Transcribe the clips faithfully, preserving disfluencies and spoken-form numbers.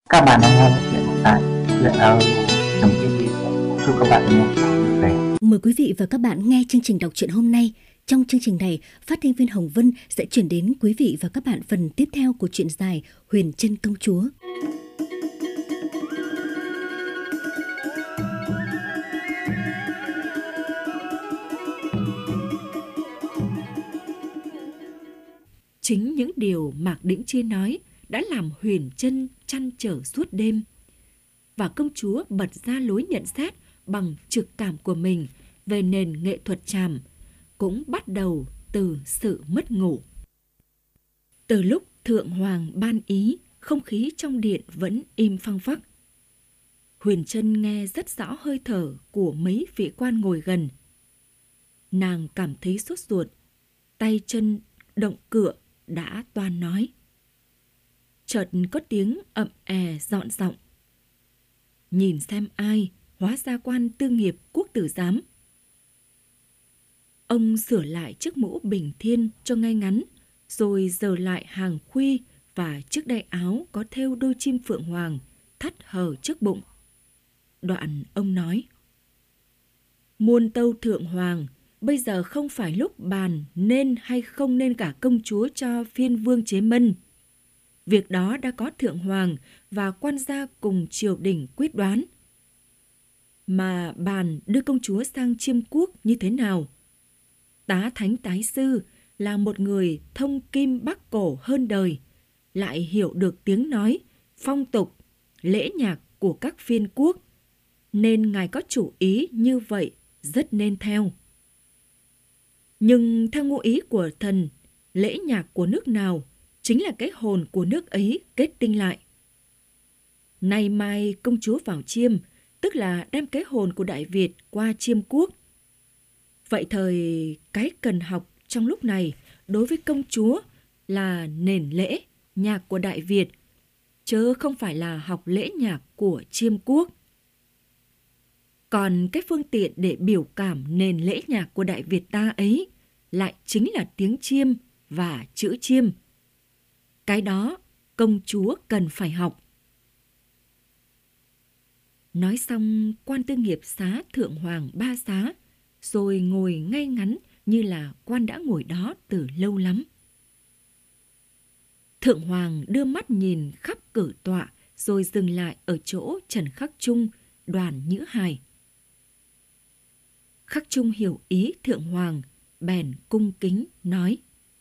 Các bạn đang nghe chuyện tại truyện audio.tv. Chúc các bạn nghe vui vẻ. Mời quý vị và các bạn nghe chương trình đọc truyện hôm nay. Trong chương trình này, phát thanh viên Hồng Vân sẽ chuyển đến quý vị và các bạn phần tiếp theo của truyện dài Huyền Trân Công Chúa. Chính những điều Mạc Đĩnh Chi nói đã làm Huyền Trân trăn trở suốt đêm. Và công chúa bật ra lối nhận xét bằng trực cảm của mình về nền nghệ thuật tràm, cũng bắt đầu từ sự mất ngủ. Từ lúc Thượng Hoàng ban ý, không khí trong điện vẫn im phăng phắc. Huyền Trân nghe rất rõ hơi thở của mấy vị quan ngồi gần. Nàng cảm thấy sốt ruột, tay chân động cựa đã toan nói. Chợt có tiếng ậm è dọn giọng. Nhìn xem ai, hóa ra quan tư nghiệp quốc tử giám. Ông sửa lại chiếc mũ bình thiên cho ngay ngắn, rồi giở lại hàng khuy và chiếc đai áo có thêu đôi chim phượng hoàng thắt hở trước bụng. Đoạn ông nói: Muôn tâu Thượng Hoàng, bây giờ không phải lúc bàn nên hay không nên cả công chúa cho phiên vương chế mân. Việc đó đã có Thượng Hoàng và quan gia cùng triều đình quyết đoán. Mà bàn đưa công chúa sang Chiêm Quốc như thế nào? Tá Thánh Tái Sư là một người thông kim bắc cổ hơn đời, lại hiểu được tiếng nói, phong tục, lễ nhạc của các phiên quốc, nên ngài có chủ ý như vậy rất nên theo. Nhưng theo ngụ ý của thần, lễ nhạc của nước nào chính là cái hồn của nước ấy kết tinh lại. Nay mai công chúa vào Chiêm, tức là đem cái hồn của Đại Việt qua Chiêm Quốc. Vậy thời cái cần học trong lúc này đối với công chúa là nền lễ nhạc của Đại Việt, chứ không phải là học lễ nhạc của Chiêm Quốc. Còn cái phương tiện để biểu cảm nền lễ nhạc của Đại Việt ta ấy lại chính là tiếng Chiêm và chữ Chiêm. Cái đó công chúa cần phải học. Nói xong, quan tư nghiệp xá Thượng Hoàng ba xá, rồi ngồi ngay ngắn như là quan đã ngồi đó từ lâu lắm. Thượng Hoàng đưa mắt nhìn khắp cử tọa, rồi dừng lại ở chỗ Trần Khắc Trung, Đoàn Nhữ Hài. Khắc Trung hiểu ý Thượng Hoàng, bèn cung kính nói: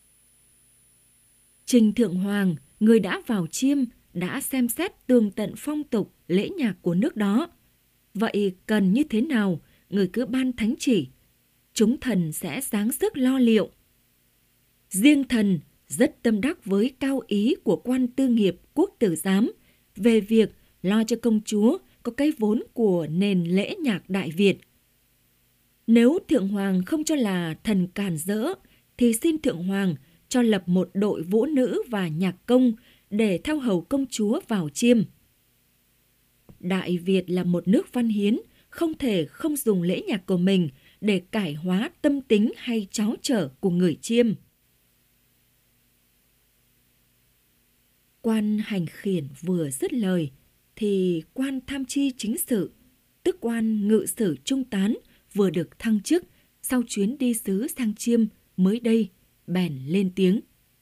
Trình Thượng Hoàng, người đã vào Chiêm, đã xem xét tường tận phong tục, lễ nhạc của nước đó. Vậy cần như thế nào, người cứ ban thánh chỉ, chúng thần sẽ giáng sức lo liệu. Riêng thần rất tâm đắc với cao ý của quan tư nghiệp quốc tử giám về việc lo cho công chúa có cái vốn của nền lễ nhạc Đại Việt. Nếu Thượng Hoàng không cho là thần càn rỡ, thì xin Thượng Hoàng cho lập một đội vũ nữ và nhạc công để theo hầu công chúa vào Chiêm. Đại Việt là một nước văn hiến, không thể không dùng lễ nhạc của mình để cải hóa tâm tính hay tráo trở của người Chiêm. Quan hành khiển vừa dứt lời, thì quan tham chi chính sự, tức quan ngự sử trung tán, vừa được thăng chức sau chuyến đi sứ sang Chiêm mới đây, bèn lên tiếng.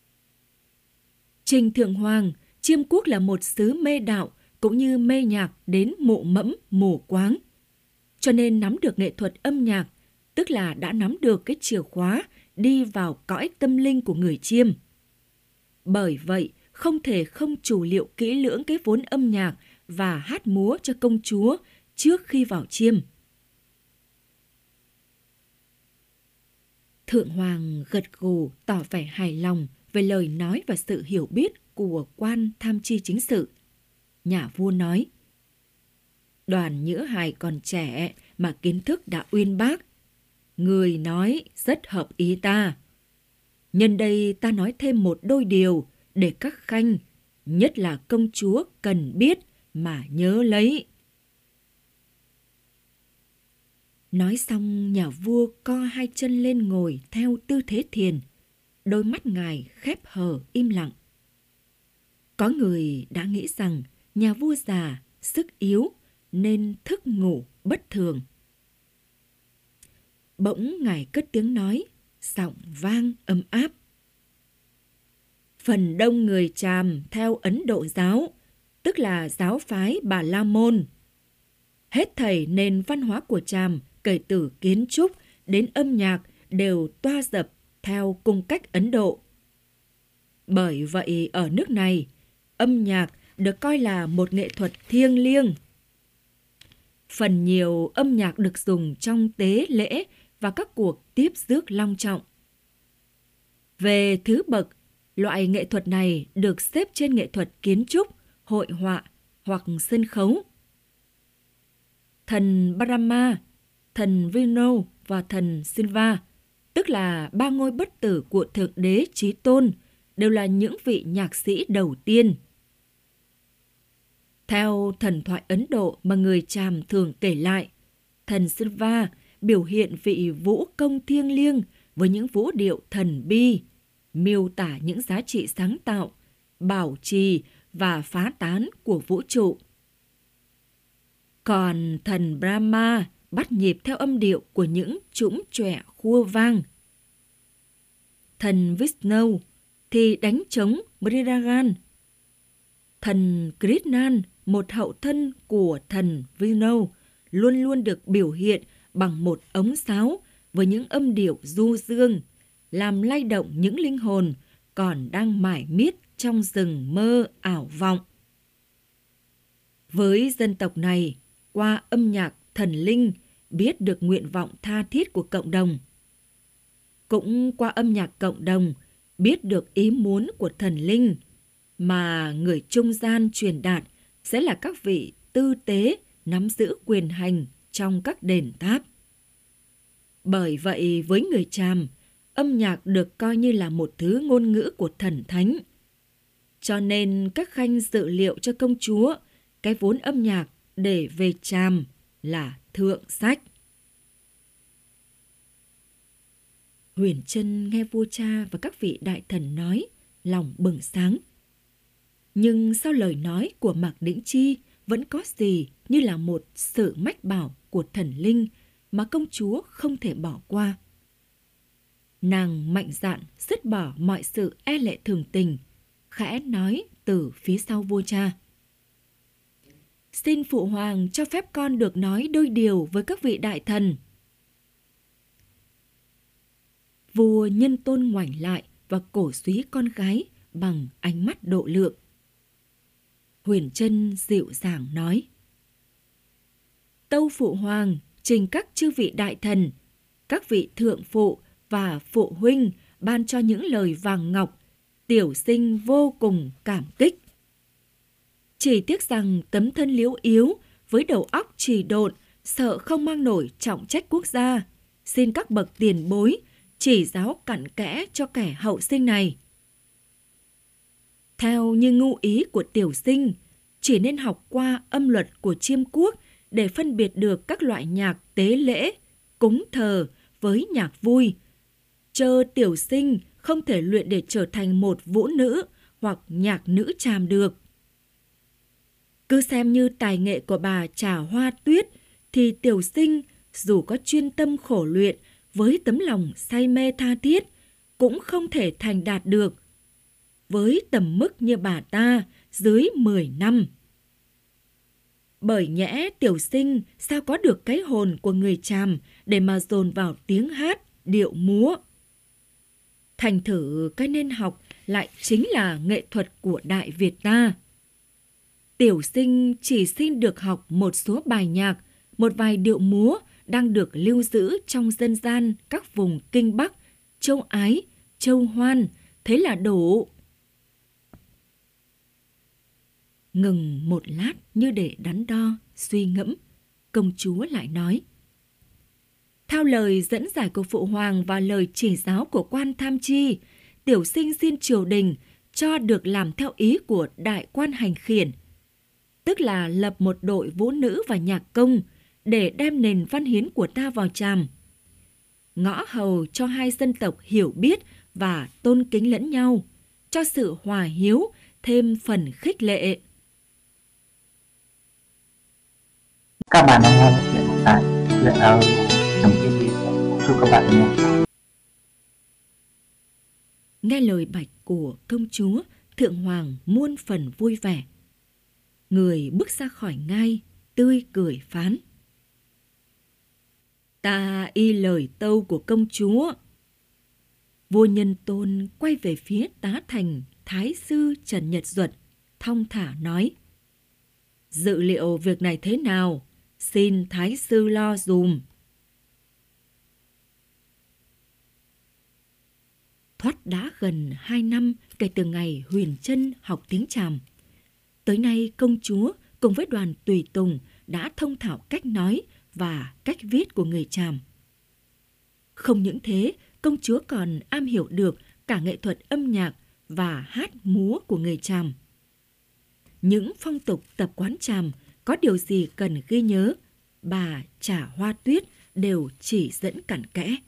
Trình Thượng Hoàng, Chiêm Quốc là một xứ mê đạo cũng như mê nhạc đến mộ mẫm mù quáng. Cho nên nắm được nghệ thuật âm nhạc, tức là đã nắm được cái chìa khóa đi vào cõi tâm linh của người Chiêm. Bởi vậy, không thể không chủ liệu kỹ lưỡng cái vốn âm nhạc và hát múa cho công chúa trước khi vào Chiêm. Thượng Hoàng gật gù tỏ vẻ hài lòng về lời nói và sự hiểu biết của quan tham chi chính sự. Nhà vua nói: Đoàn Nhữ Hài còn trẻ mà kiến thức đã uyên bác. Người nói rất hợp ý ta. Nhân đây ta nói thêm một đôi điều để các khanh, nhất là công chúa cần biết mà nhớ lấy. Nói xong, nhà vua co hai chân lên ngồi theo tư thế thiền, đôi mắt ngài khép hờ im lặng. Có người đã nghĩ rằng nhà vua già, sức yếu nên thức ngủ bất thường. Bỗng ngài cất tiếng nói, giọng vang ấm áp. Phần đông người Tràm theo Ấn Độ giáo, tức là giáo phái Bà La Môn. Hết thảy nền văn hóa của Tràm, kể từ kiến trúc đến âm nhạc, đều toa dập theo cung cách Ấn Độ. Bởi vậy ở nước này, âm nhạc được coi là một nghệ thuật thiêng liêng. Phần nhiều âm nhạc được dùng trong tế lễ và các cuộc tiếp rước long trọng. Về thứ bậc, loại nghệ thuật này được xếp trên nghệ thuật kiến trúc, hội họa hoặc sân khấu. Thần Brahma, thần Vishnu và thần Shiva, tức là ba ngôi bất tử của Thượng Đế Chí Tôn, đều là những vị nhạc sĩ đầu tiên. Theo thần thoại Ấn Độ mà người Tràm thường kể lại, thần Shiva biểu hiện vị vũ công thiêng liêng với những vũ điệu thần bi, miêu tả những giá trị sáng tạo, bảo trì và phá tán của vũ trụ. Còn thần Brahma bắt nhịp theo âm điệu của những trũng chọe khua vang. Thần Vishnu thì đánh trống Mridangam. Thần Krishnan, một hậu thân của thần Vishnu, luôn luôn được biểu hiện bằng một ống sáo với những âm điệu du dương, làm lay động những linh hồn còn đang mải miết trong rừng mơ ảo vọng. Với dân tộc này, qua âm nhạc thần linh biết được nguyện vọng tha thiết của cộng đồng. Cũng qua âm nhạc cộng đồng biết được ý muốn của thần linh, mà người trung gian truyền đạt sẽ là các vị tư tế nắm giữ quyền hành trong các đền tháp. Bởi vậy với người Tràm, âm nhạc được coi như là một thứ ngôn ngữ của thần thánh. Cho nên các khanh dự liệu cho công chúa cái vốn âm nhạc để về Tràm là thượng sách. Huyền Trân nghe vua cha và các vị đại thần nói, lòng bừng sáng. Nhưng sau lời nói của Mạc Đĩnh Chi vẫn có gì như là một sự mách bảo của thần linh mà công chúa không thể bỏ qua. Nàng mạnh dạn dứt bỏ mọi sự e lệ thường tình, khẽ nói từ phía sau vua cha. Xin phụ hoàng cho phép con được nói đôi điều với các vị đại thần. Vua nhân tôn ngoảnh lại và cổ súy con gái bằng ánh mắt độ lượng. Huyền Trân dịu dàng nói. Tâu phụ hoàng trình các chư vị đại thần, các vị thượng phụ và phụ huynh ban cho những lời vàng ngọc, tiểu sinh vô cùng cảm kích. Chỉ tiếc rằng tấm thân liễu yếu với đầu óc trì độn, sợ không mang nổi trọng trách quốc gia, xin các bậc tiền bối chỉ giáo cặn kẽ cho kẻ hậu sinh này. Theo như ngu ý của tiểu sinh, chỉ nên học qua âm luật của Chiêm Quốc để phân biệt được các loại nhạc tế lễ, cúng thờ với nhạc vui. Chớ tiểu sinh không thể luyện để trở thành một vũ nữ hoặc nhạc nữ Tràm được. Cứ xem như tài nghệ của bà Trà Hoa Tuyết thì tiểu sinh dù có chuyên tâm khổ luyện với tấm lòng say mê tha thiết cũng không thể thành đạt được. Với tầm mức như bà ta dưới mười năm. Bởi nhẽ tiểu sinh sao có được cái hồn của người Tràm để mà dồn vào tiếng hát, điệu múa. Thành thử cái nên học lại chính là nghệ thuật của Đại Việt ta. Tiểu sinh chỉ xin được học một số bài nhạc, một vài điệu múa đang được lưu giữ trong dân gian các vùng Kinh Bắc, Châu Ái, Châu Hoan, thế là đủ. Ngừng một lát như để đắn đo, suy ngẫm, công chúa lại nói. Theo lời dẫn giải của phụ hoàng và lời chỉ giáo của quan tham chi, tiểu sinh xin triều đình cho được làm theo ý của đại quan hành khiển, tức là lập một đội vũ nữ và nhạc công để đem nền văn hiến của ta vào Tràm. Ngõ hầu cho hai dân tộc hiểu biết và tôn kính lẫn nhau, cho sự hòa hiếu thêm phần khích lệ. Các bạn đang nghe một chuyện tại chuyện audio chấm tv. Chúc các bạn nghe. Nghe lời bạch của công chúa, thượng hoàng muôn phần vui vẻ. Người bước ra khỏi ngai, tươi cười phán: Ta y lời tâu của công chúa. Vua Nhân Tôn quay về phía tá thành Thái sư Trần Nhật Duật, thong thả nói: Dự liệu việc này thế nào? Xin Thái sư lo dùm. Thoát đã gần hai năm kể từ ngày Huyền Trân học tiếng Tràm. Tới nay công chúa cùng với đoàn tùy tùng đã thông thạo cách nói và cách viết của người Tràm. Không những thế, công chúa còn am hiểu được cả nghệ thuật âm nhạc và hát múa của người Tràm. Những phong tục tập quán Tràm có điều gì cần ghi nhớ, bà Trà Hoa Tuyết đều chỉ dẫn cặn kẽ.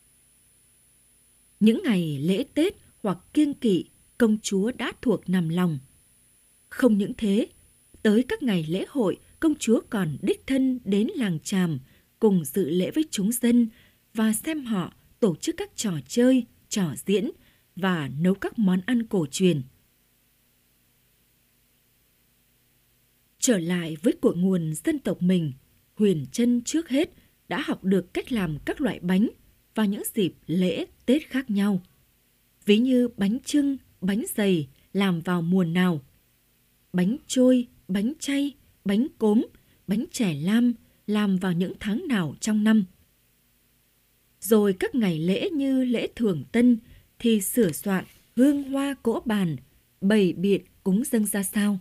Những ngày lễ Tết hoặc kiêng kỵ, công chúa đã thuộc nằm lòng. Không những thế, tới các ngày lễ hội, công chúa còn đích thân đến làng Tràm cùng dự lễ với chúng dân và xem họ tổ chức các trò chơi, trò diễn và nấu các món ăn cổ truyền. Trở lại với cội nguồn dân tộc mình, Huyền Trân trước hết đã học được cách làm các loại bánh vào những dịp lễ Tết khác nhau. Ví như bánh chưng, bánh dày làm vào mùa nào, bánh trôi, bánh chay, bánh cốm, bánh chè lam làm vào những tháng nào trong năm. Rồi các ngày lễ như lễ Thường Tân thì sửa soạn hương hoa cỗ bàn, bày biện cúng dâng ra sao.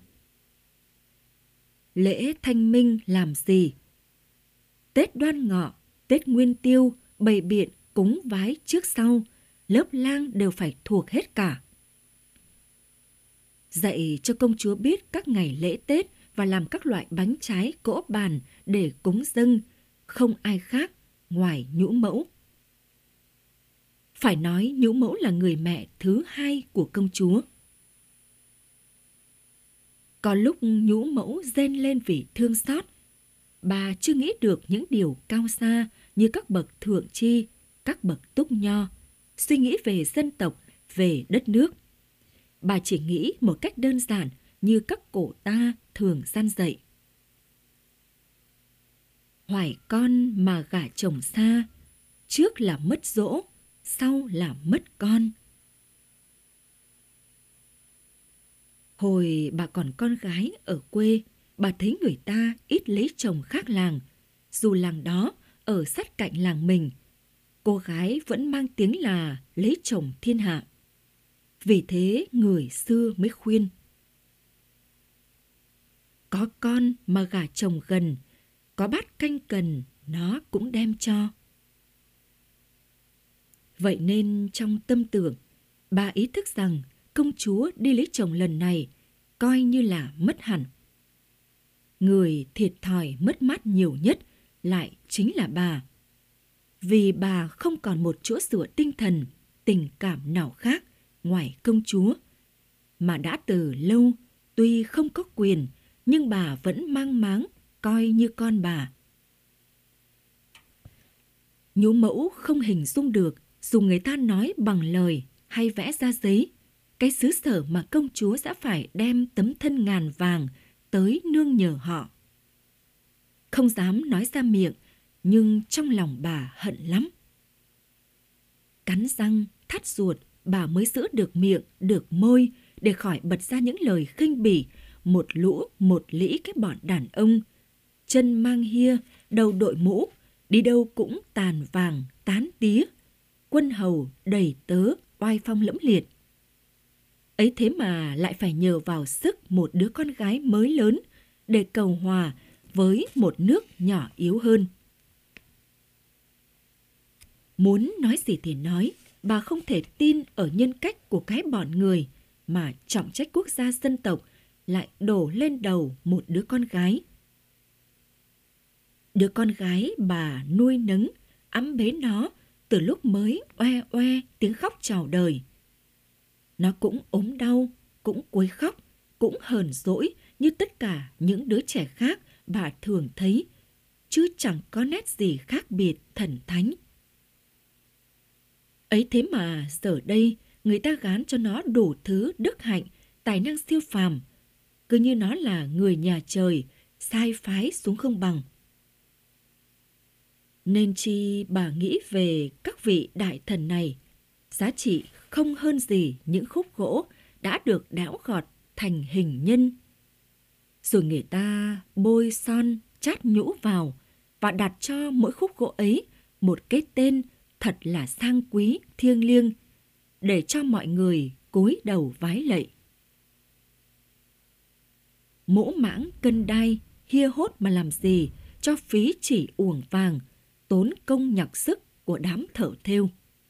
Lễ Thanh Minh làm gì? Tết Đoan Ngọ, Tết Nguyên Tiêu, bày biện cúng vái trước sau, lớp lang đều phải thuộc hết cả. Dạy cho công chúa biết các ngày lễ Tết và làm các loại bánh trái cỗ bàn để cúng dâng, không ai khác ngoài Nhũ Mẫu. Phải nói Nhũ Mẫu là người mẹ thứ hai của công chúa. Có lúc Nhũ Mẫu rên lên vì thương xót. Bà chưa nghĩ được những điều cao xa như các bậc thượng chi, các bậc túc nho, suy nghĩ về dân tộc, về đất nước. Bà chỉ nghĩ một cách đơn giản như các cổ ta thường gian dạy. Hoài con mà gả chồng xa, trước là mất dỗ, sau là mất con. Hồi bà còn con gái ở quê, bà thấy người ta ít lấy chồng khác làng. Dù làng đó ở sát cạnh làng mình, cô gái vẫn mang tiếng là lấy chồng thiên hạ. Vì thế người xưa mới khuyên: có con mà gả chồng gần, có bát canh cần nó cũng đem cho. Vậy nên trong tâm tưởng, bà ý thức rằng công chúa đi lấy chồng lần này coi như là mất hẳn. Người thiệt thòi mất mát nhiều nhất lại chính là bà. Vì bà không còn một chỗ dựa tinh thần, tình cảm nào khác ngoài công chúa, mà đã từ lâu tuy không có quyền nhưng bà vẫn mang máng coi như con bà. Nhũ Mẫu không hình dung được dù người ta nói bằng lời hay vẽ ra giấy, cái xứ sở mà công chúa sẽ phải đem tấm thân ngàn vàng tới nương nhờ họ. Không dám nói ra miệng, nhưng trong lòng bà hận lắm. Cắn răng, thắt ruột, bà mới giữ được miệng, được môi để khỏi bật ra những lời khinh bỉ một lũ một lĩ cái bọn đàn ông. Chân mang hia, đầu đội mũ, đi đâu cũng tàn vàng, tán tía, quân hầu đầy tớ, oai phong lẫm liệt. Ấy thế mà lại phải nhờ vào sức một đứa con gái mới lớn để cầu hòa với một nước nhỏ yếu hơn. Muốn nói gì thì nói, bà không thể tin ở nhân cách của cái bọn người mà trọng trách quốc gia dân tộc lại đổ lên đầu một đứa con gái. Đứa con gái bà nuôi nấng, ẵm bế nó từ lúc mới oe oe tiếng khóc chào đời. Nó cũng ốm đau, cũng quấy khóc, cũng hờn dỗi như tất cả những đứa trẻ khác bà thường thấy, chứ chẳng có nét gì khác biệt thần thánh. Ấy thế mà giờ đây người ta gán cho nó đủ thứ đức hạnh, tài năng siêu phàm, cứ như nó là người nhà trời, sai phái xuống không bằng. Nên chi bà nghĩ về các vị đại thần này, giá trị không hơn gì những khúc gỗ đã được đẽo gọt thành hình nhân. Rồi người ta bôi son chát nhũ vào và đặt cho mỗi khúc gỗ ấy một cái tên thật là sang quý, thiêng liêng, để cho mọi người cúi đầu vái lạy. Mỗ mãng cân đai, hia hốt mà làm gì cho phí chỉ uổng vàng, tốn công nhọc sức của đám thợ thêu.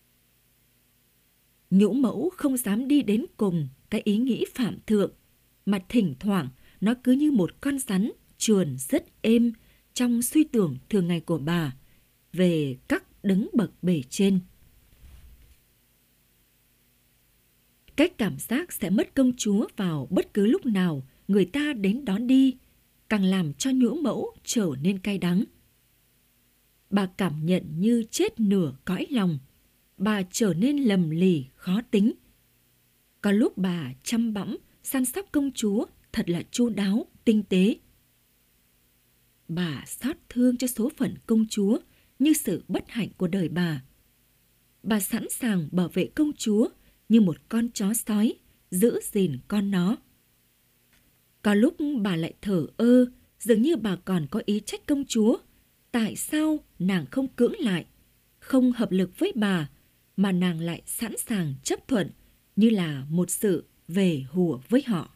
Nhũ mẫu không dám đi đến cùng cái ý nghĩ phạm thượng, mà thỉnh thoảng nó cứ như một con rắn trườn rất êm trong suy tưởng thường ngày của bà về các đấng bậc bề trên. Cái cảm giác sẽ mất công chúa vào bất cứ lúc nào người ta đến đón đi càng làm cho nhũ mẫu trở nên cay đắng. Bà cảm nhận như chết nửa cõi lòng. Bà trở nên lầm lì, khó tính. Có lúc bà chăm bẵm, săn sóc công chúa thật là chu đáo, tinh tế. Bà xót thương cho số phận công chúa như sự bất hạnh của đời bà. Bà sẵn sàng bảo vệ công chúa như một con chó sói, giữ gìn con nó. Có lúc bà lại thờ ơ, dường như bà còn có ý trách công chúa. Tại sao nàng không cưỡng lại, không hợp lực với bà, mà nàng lại sẵn sàng chấp thuận như là một sự về hùa với họ.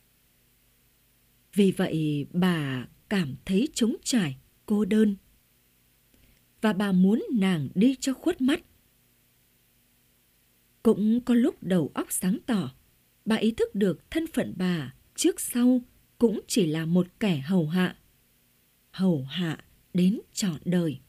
Vì vậy bà cảm thấy trống trải, cô đơn. Và bà muốn nàng đi cho khuất mắt. Cũng có lúc đầu óc sáng tỏ, bà ý thức được thân phận bà trước sau cũng chỉ là một kẻ hầu hạ. Hầu hạ đến trọn đời.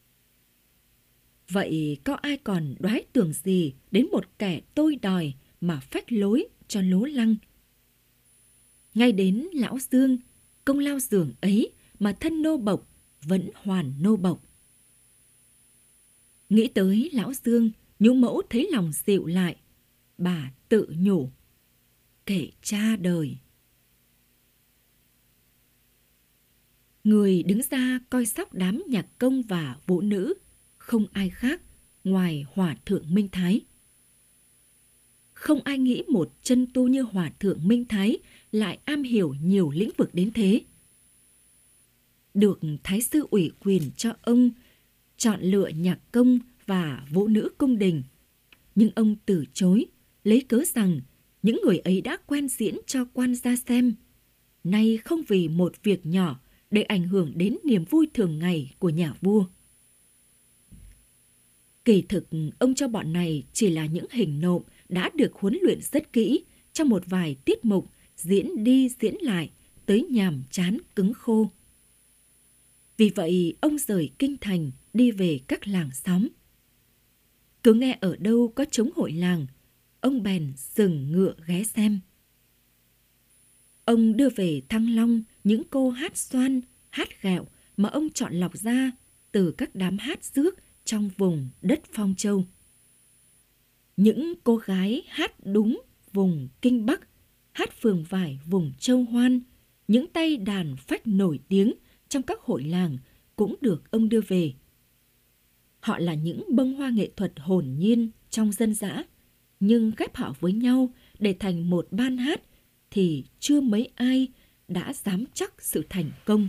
Vậy có ai còn đoái tưởng gì đến một kẻ tôi đòi mà phách lối cho lố lăng? Ngay đến lão Dương, công lao giường ấy mà thân nô bộc vẫn hoàn nô bộc. Nghĩ tới lão Dương, nhũ mẫu thấy lòng dịu lại. Bà tự nhủ, kể cha đời. Người đứng ra coi sóc đám nhạc công và vũ nữ không ai khác ngoài Hòa thượng Minh Thái. Không ai nghĩ một chân tu như Hòa thượng Minh Thái lại am hiểu nhiều lĩnh vực đến thế. Được Thái sư ủy quyền cho ông chọn lựa nhạc công và vũ nữ cung đình, nhưng ông từ chối, lấy cớ rằng những người ấy đã quen diễn cho quan gia xem, nay không vì một việc nhỏ để ảnh hưởng đến niềm vui thường ngày của nhà vua. Kỳ thực, ông cho bọn này chỉ là những hình nộm đã được huấn luyện rất kỹ trong một vài tiết mục diễn đi diễn lại tới nhàm chán cứng khô. Vì vậy, ông rời kinh thành đi về các làng xóm. Cứ nghe ở đâu có trống hội làng, ông bèn dừng ngựa ghé xem. Ông đưa về Thăng Long những cô hát xoan, hát ghẹo mà ông chọn lọc ra từ các đám hát rước trong vùng đất Phong Châu. Những cô gái hát đúng vùng Kinh Bắc, hát phường vải vùng Châu Hoan, những tay đàn phách nổi tiếng trong các hội làng cũng được ông đưa về. Họ là những bông hoa nghệ thuật hồn nhiên trong dân dã, nhưng ghép họ với nhau để thành một ban hát thì chưa mấy ai đã dám chắc sự thành công.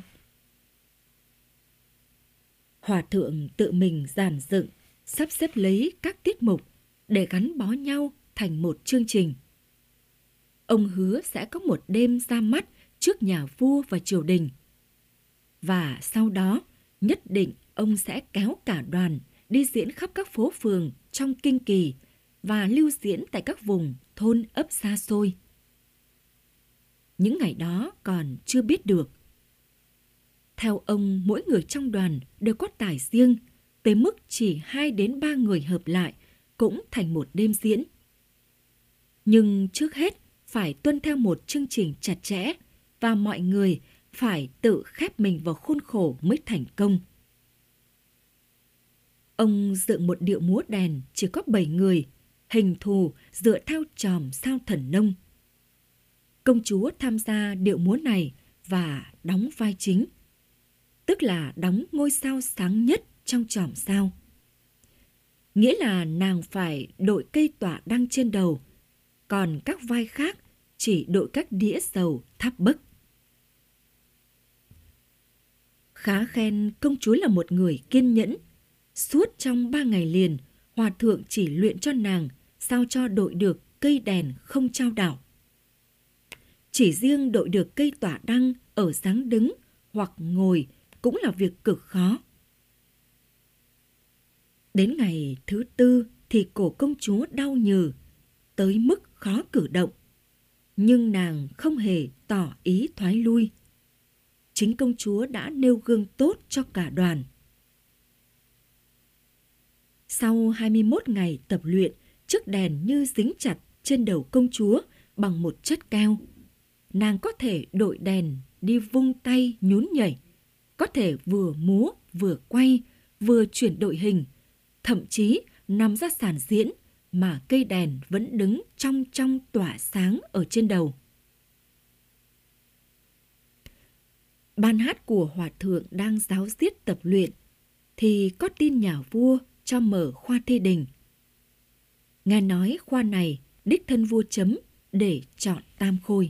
Hòa thượng tự mình dàn dựng, sắp xếp lấy các tiết mục để gắn bó nhau thành một chương trình. Ông hứa sẽ có một đêm ra mắt trước nhà vua và triều đình. Và sau đó, nhất định ông sẽ kéo cả đoàn đi diễn khắp các phố phường trong Kinh Kỳ và lưu diễn tại các vùng thôn ấp xa xôi. Những ngày đó còn chưa biết được. Theo ông, mỗi người trong đoàn đều có tài riêng, tới mức chỉ hai đến ba người hợp lại cũng thành một đêm diễn. Nhưng trước hết phải tuân theo một chương trình chặt chẽ và mọi người phải tự khép mình vào khuôn khổ mới thành công. Ông dựng một điệu múa đèn chỉ có bảy người, hình thù dựa theo chòm sao thần nông. Công chúa tham gia điệu múa này và đóng vai chính, tức là đóng ngôi sao sáng nhất trong chòm sao. Nghĩa là nàng phải đội cây tỏa đăng trên đầu, còn các vai khác chỉ đội các đĩa dầu thắp bấc. Khá khen công chúa là một người kiên nhẫn. Suốt trong ba ngày liền, hòa thượng chỉ luyện cho nàng sao cho đội được cây đèn không chao đảo. Chỉ riêng đội được cây tỏa đăng ở dáng đứng hoặc ngồi cũng là việc cực khó. Đến ngày thứ tư thì cổ công chúa đau nhừ, tới mức khó cử động. Nhưng nàng không hề tỏ ý thoái lui. Chính công chúa đã nêu gương tốt cho cả đoàn. Sau hai mươi mốt ngày tập luyện, chiếc đèn như dính chặt trên đầu công chúa bằng một chất keo. Nàng có thể đội đèn đi vung tay nhún nhảy, có thể vừa múa vừa quay, vừa chuyển đội hình, thậm chí nằm ra sàn diễn mà cây đèn vẫn đứng trong trong tỏa sáng ở trên đầu. Ban hát của hòa thượng đang giáo diết tập luyện thì có tin nhà vua cho mở khoa thi đình. Nghe nói khoa này đích thân vua chấm để chọn tam khôi.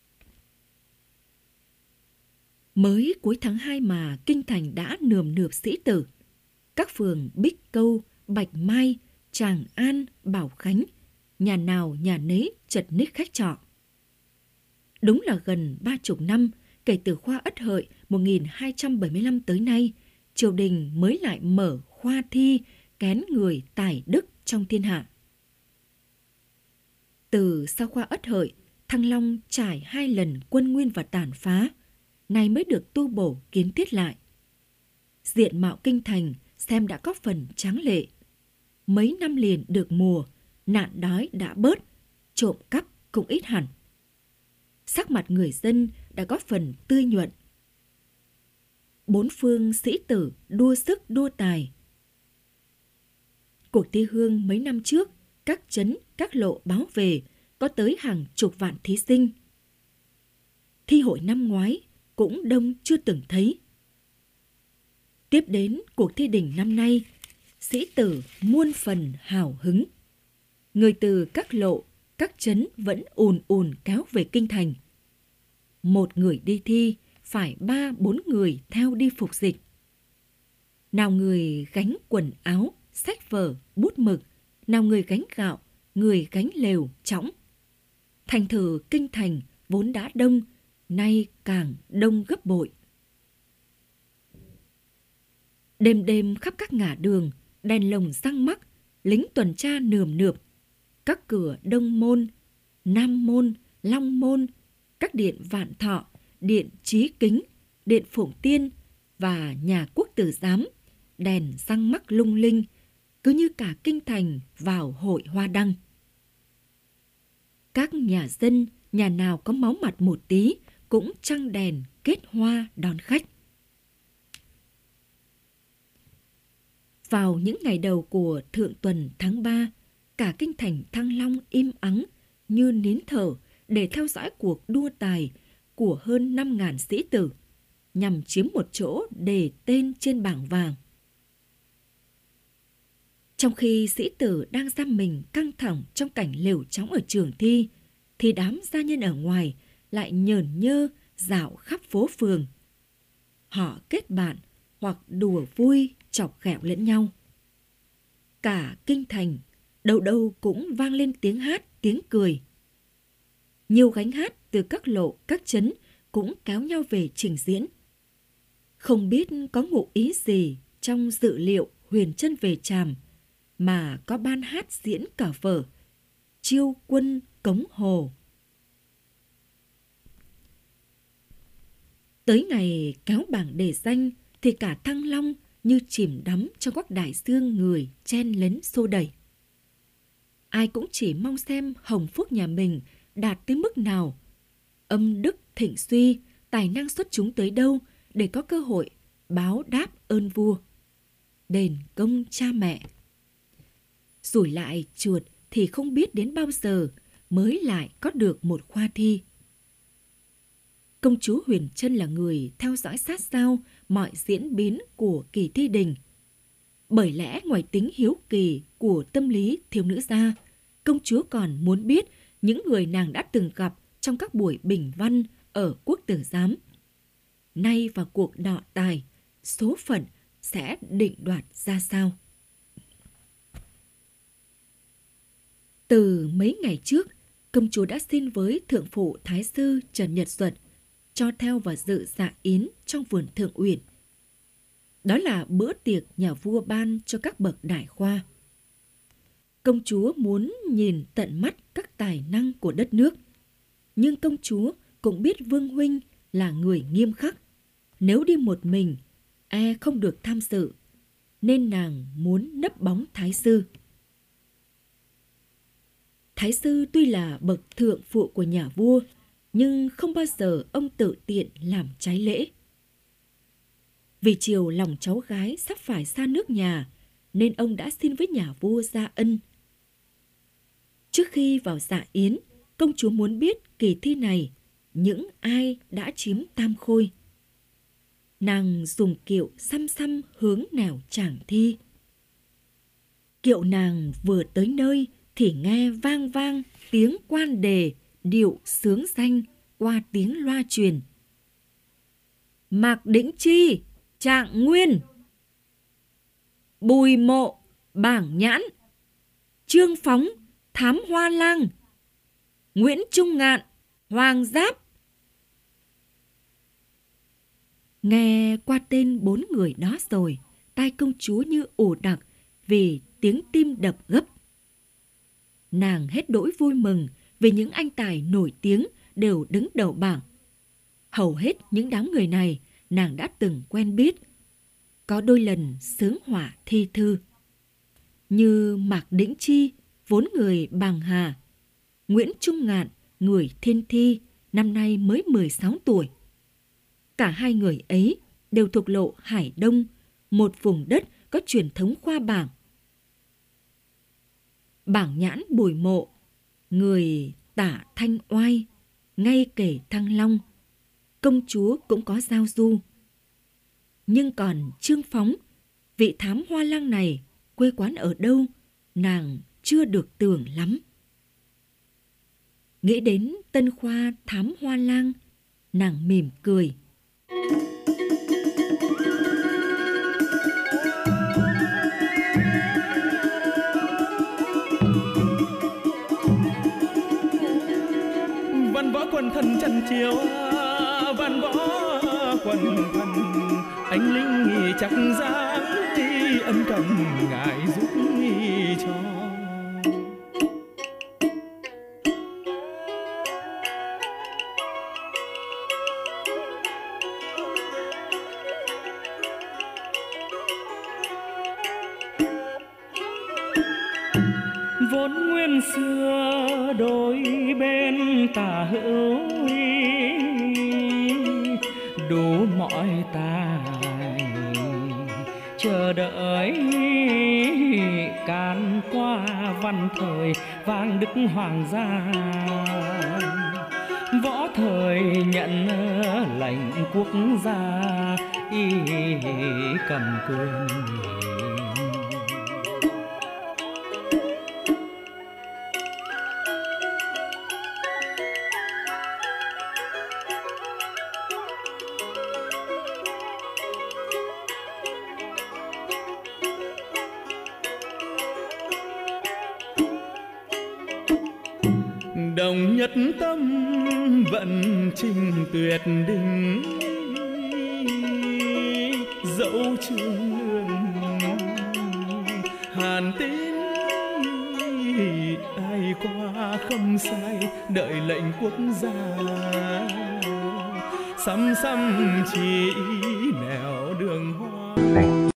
Mới cuối tháng hai mà kinh thành đã nườm nượp sĩ tử. Các phường Bích Câu, Bạch Mai, Tràng An, Bảo Khánh, nhà nào nhà nấy chật ních khách trọ. Đúng là gần ba chục năm kể từ khoa Ất Hợi một nghìn hai trăm bảy mươi lăm tới nay, triều đình mới lại mở khoa thi kén người tài đức trong thiên hạ. Từ sau khoa Ất Hợi, Thăng Long trải hai lần quân nguyên và tàn phá, nay mới được tu bổ kiến thiết lại. Diện mạo kinh thành xem đã có phần tráng lệ. Mấy năm liền được mùa, nạn đói đã bớt, trộm cắp cũng ít hẳn. Sắc mặt người dân đã có phần tươi nhuận. Bốn phương sĩ tử đua sức đua tài. Cuộc thi hương mấy năm trước, các trấn, các lộ báo về có tới hàng chục vạn thí sinh. Thi hội năm ngoái cũng đông chưa từng thấy. Tiếp đến cuộc thi đình năm nay, sĩ tử muôn phần hào hứng. Người từ các lộ, các trấn vẫn ùn ùn kéo về kinh thành. Một người đi thi, phải ba bốn người theo đi phục dịch. Nào người gánh quần áo, sách vở, bút mực, nào người gánh gạo, người gánh lều, chõng. Thành thử kinh thành vốn đã đông, nay càng đông gấp bội. Đêm đêm khắp các ngả đường, đèn lồng răng mắc, lính tuần tra nườm nượp. Các cửa Đông Môn, Nam Môn, Long Môn, các điện Vạn Thọ, điện Chí Kính, điện Phụng Tiên và nhà Quốc Tử Giám, đèn răng mắc lung linh, cứ như cả kinh thành vào hội hoa đăng. Các nhà dân, nhà nào có máu mặt một tí cũng trăng đèn kết hoa đón khách. Vào những ngày đầu của thượng tuần tháng ba, cả kinh thành Thăng Long im ắng như nín thở để theo dõi cuộc đua tài của hơn năm ngàn sĩ tử, nhằm chiếm một chỗ đề tên trên bảng vàng. Trong khi sĩ tử đang giam mình căng thẳng trong cảnh lều chóng ở trường thi, thì đám gia nhân ở ngoài lại nhờn nhơ dạo khắp phố phường. Họ kết bạn hoặc đùa vui chọc ghẹo lẫn nhau. Cả kinh thành đâu đâu cũng vang lên tiếng hát, tiếng cười. Nhiều gánh hát từ các lộ, các trấn cũng kéo nhau về trình diễn. Không biết có ngụ ý gì trong dự liệu Huyền Trân về Tràm mà có ban hát diễn cả vở Chiêu Quân Cống Hồ. Tới ngày kéo bảng đề danh thì cả Thăng Long như chìm đắm trong các đại dương người chen lấn xô đẩy. Ai cũng chỉ mong xem hồng phúc nhà mình đạt tới mức nào, âm đức thịnh suy, tài năng xuất chúng tới đâu để có cơ hội báo đáp ơn vua, đền công cha mẹ. Rủi lại chuột thì không biết đến bao giờ mới lại có được một khoa thi. Công chúa Huyền Trân là người theo dõi sát sao mọi diễn biến của kỳ thi đình. Bởi lẽ ngoài tính hiếu kỳ của tâm lý thiếu nữ gia, công chúa còn muốn biết những người nàng đã từng gặp trong các buổi bình văn ở Quốc Tử Giám. Nay vào cuộc đọ tài, số phận sẽ định đoạt ra sao? Từ mấy ngày trước, công chúa đã xin với thượng phụ thái sư Trần Nhật Duật cho theo và dự dạ yến trong vườn Thượng Uyển. Đó là bữa tiệc nhà vua ban cho các bậc đại khoa. Công chúa muốn nhìn tận mắt các tài năng của đất nước, nhưng công chúa cũng biết Vương huynh là người nghiêm khắc. Nếu đi một mình, e không được tham dự, nên nàng muốn nấp bóng thái sư. Thái sư tuy là bậc thượng phụ của nhà vua, nhưng không bao giờ ông tự tiện làm trái lễ. Vì chiều lòng cháu gái sắp phải xa nước nhà, nên ông đã xin với nhà vua ra ân. Trước khi vào dạ yến, công chúa muốn biết kỳ thi này những ai đã chiếm tam khôi. Nàng dùng kiệu xăm xăm hướng nào chàng thi. Kiệu nàng vừa tới nơi thì nghe vang vang tiếng quan đề điệu sướng danh qua tiếng loa truyền. Mạc Đĩnh Chi, Trạng Nguyên, Bùi Mộ, Bảng Nhãn, Trương Phóng, Thám Hoa Lang, Nguyễn Trung Ngạn, Hoàng Giáp. Nghe qua tên bốn người đó rồi, tai công chúa như ồ đặc vì tiếng tim đập gấp. Nàng hết đỗi vui mừng vì những anh tài nổi tiếng đều đứng đầu bảng. Hầu hết những đám người này nàng đã từng quen biết, có đôi lần sướng họa thi thư. Như Mạc Đĩnh Chi, vốn người Bàng Hà, Nguyễn Trung Ngạn, người Thiên Thi, năm nay mới mười sáu tuổi. Cả hai người ấy đều thuộc lộ Hải Đông, một vùng đất có truyền thống khoa bảng. Bảng Nhãn Bùi Mộ, người Tả Thanh Oai, ngay kể Thăng Long, công chúa cũng có giao du. Nhưng còn Trương Phóng, vị thám hoa lang này, quê quán ở đâu, nàng chưa được tưởng lắm. Nghĩ đến tân khoa thám hoa lang, nàng mỉm cười. Văn võ quần thần trần chiều, văn võ quần thần anh linh nghỉ chắc dáng ân cần ngài giúp cho. Vốn nguyên xưa đôi bên tả hữu, đủ mọi tài chờ đợi can qua văn thời vang đức hoàng gia. Võ thời nhận lệnh quốc gia y cầm quyền. Đồng nhất tâm vận trình tuyệt đỉnh, dẫu trường lương hàn tín ai qua không sai, đợi lệnh quốc gia xăm xăm chỉ nẻo đường hoa.